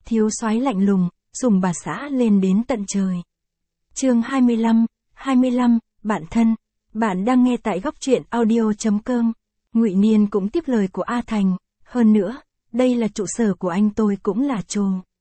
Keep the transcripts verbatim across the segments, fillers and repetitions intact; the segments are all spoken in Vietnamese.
Thiếu soái lạnh lùng, sùng bà xã lên đến tận trời. Chương hai mươi lăm, hai mươi lăm, bạn thân. Bạn đang nghe tại góc truyện audio chấm com. Ngụy Niên cũng tiếp lời của A Thành, hơn nữa, đây là trụ sở của anh tôi cũng là trồ.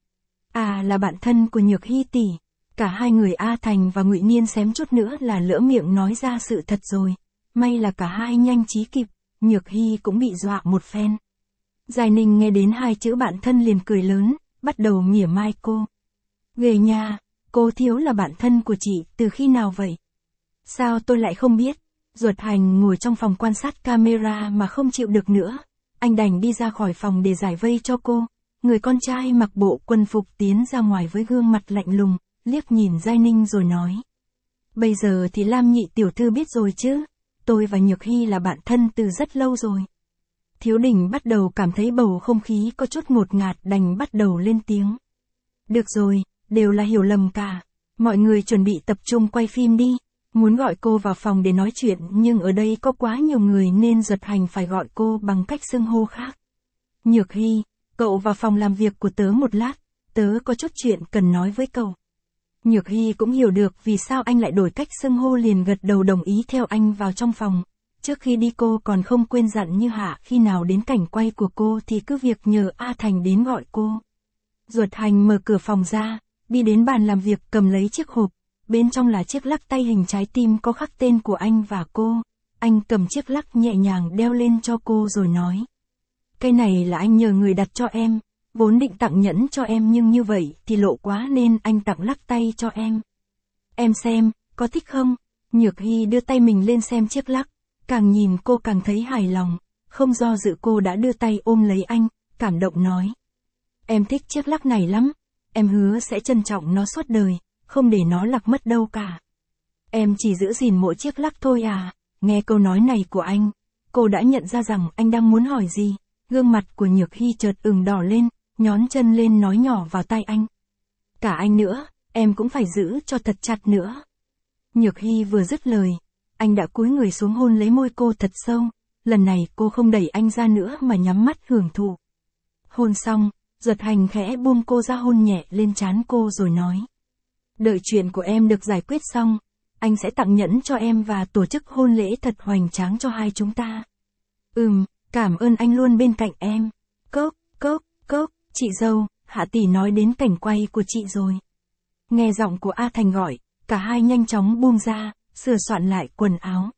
À là bạn thân của Nhược Hy tỷ. Cả hai người A Thành và Ngụy Niên xém chút nữa là lỡ miệng nói ra sự thật rồi. May là cả hai nhanh trí kịp, Nhược Hy cũng bị dọa một phen. Giai Ninh nghe đến hai chữ bạn thân liền cười lớn, bắt đầu mỉa mai cô. Ghê nha, cô Thiếu là bạn thân của chị từ khi nào vậy? Sao tôi lại không biết? Duật Hành ngồi trong phòng quan sát camera mà không chịu được nữa. Anh đành đi ra khỏi phòng để giải vây cho cô. Người con trai mặc bộ quân phục tiến ra ngoài với gương mặt lạnh lùng, liếc nhìn Giai Ninh rồi nói. Bây giờ thì Lam nhị tiểu thư biết rồi chứ, tôi và Nhược Hy là bạn thân từ rất lâu rồi. Thiếu Đình bắt đầu cảm thấy bầu không khí có chút ngột ngạt đành bắt đầu lên tiếng. Được rồi, đều là hiểu lầm cả. Mọi người chuẩn bị tập trung quay phim đi. Muốn gọi cô vào phòng để nói chuyện nhưng ở đây có quá nhiều người nên Duật Hành phải gọi cô bằng cách xưng hô khác. Nhược Hy, cậu vào phòng làm việc của tớ một lát, tớ có chút chuyện cần nói với cậu. Nhược Hy cũng hiểu được vì sao anh lại đổi cách xưng hô liền gật đầu đồng ý theo anh vào trong phòng. Trước khi đi cô còn không quên dặn Như Hạ khi nào đến cảnh quay của cô thì cứ việc nhờ A Thành đến gọi cô. Duật Hành mở cửa phòng ra, đi đến bàn làm việc cầm lấy chiếc hộp, bên trong là chiếc lắc tay hình trái tim có khắc tên của anh và cô. Anh cầm chiếc lắc nhẹ nhàng đeo lên cho cô rồi nói. Cái này là anh nhờ người đặt cho em, vốn định tặng nhẫn cho em nhưng như vậy thì lộ quá nên anh tặng lắc tay cho em. Em xem, có thích không? Nhược Hy đưa tay mình lên xem chiếc lắc, càng nhìn cô càng thấy hài lòng, không do dự cô đã đưa tay ôm lấy anh, cảm động nói. Em thích chiếc lắc này lắm, em hứa sẽ trân trọng nó suốt đời, không để nó lạc mất đâu cả. Em chỉ giữ gìn mỗi chiếc lắc thôi à? Nghe câu nói này của anh, cô đã nhận ra rằng anh đang muốn hỏi gì. Gương mặt của Nhược Hy chợt ửng đỏ lên, nhón chân lên nói nhỏ vào tai anh. Cả anh nữa, em cũng phải giữ cho thật chặt nữa. Nhược Hy vừa dứt lời, anh đã cúi người xuống hôn lấy môi cô thật sâu. Lần này cô không đẩy anh ra nữa mà nhắm mắt hưởng thụ. Hôn xong, Duật Hành khẽ buông cô ra hôn nhẹ lên trán cô rồi nói. Đợi chuyện của em được giải quyết xong, anh sẽ tặng nhẫn cho em và tổ chức hôn lễ thật hoành tráng cho hai chúng ta. Ừm, cảm ơn anh luôn bên cạnh em. Cốc, cốc, cốc, chị dâu, Hạ tỷ nói đến cảnh quay của chị rồi. Nghe giọng của A Thành gọi, cả hai nhanh chóng buông ra, sửa soạn lại quần áo.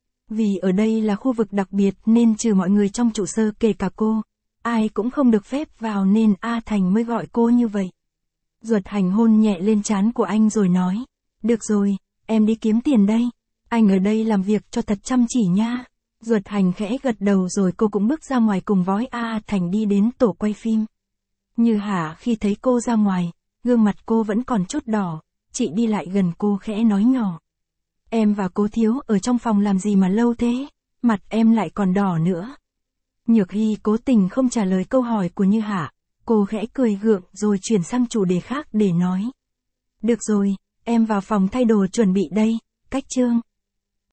Vì ở đây là khu vực đặc biệt nên trừ mọi người trong trụ sở kể cả cô, ai cũng không được phép vào nên A Thành mới gọi cô như vậy. Duật Hành hôn nhẹ lên trán của anh rồi nói. Được rồi, em đi kiếm tiền đây. Anh ở đây làm việc cho thật chăm chỉ nha. Duật Hành khẽ gật đầu rồi cô cũng bước ra ngoài cùng với A Thành đi đến tổ quay phim. Như Hà khi thấy cô ra ngoài, gương mặt cô vẫn còn chút đỏ, chị đi lại gần cô khẽ nói nhỏ. Em và cô Thiếu ở trong phòng làm gì mà lâu thế, mặt em lại còn đỏ nữa. Nhược Hy cố tình không trả lời câu hỏi của Như Hà, cô khẽ cười gượng rồi chuyển sang chủ đề khác để nói. Được rồi, em vào phòng thay đồ chuẩn bị đây, cách chương.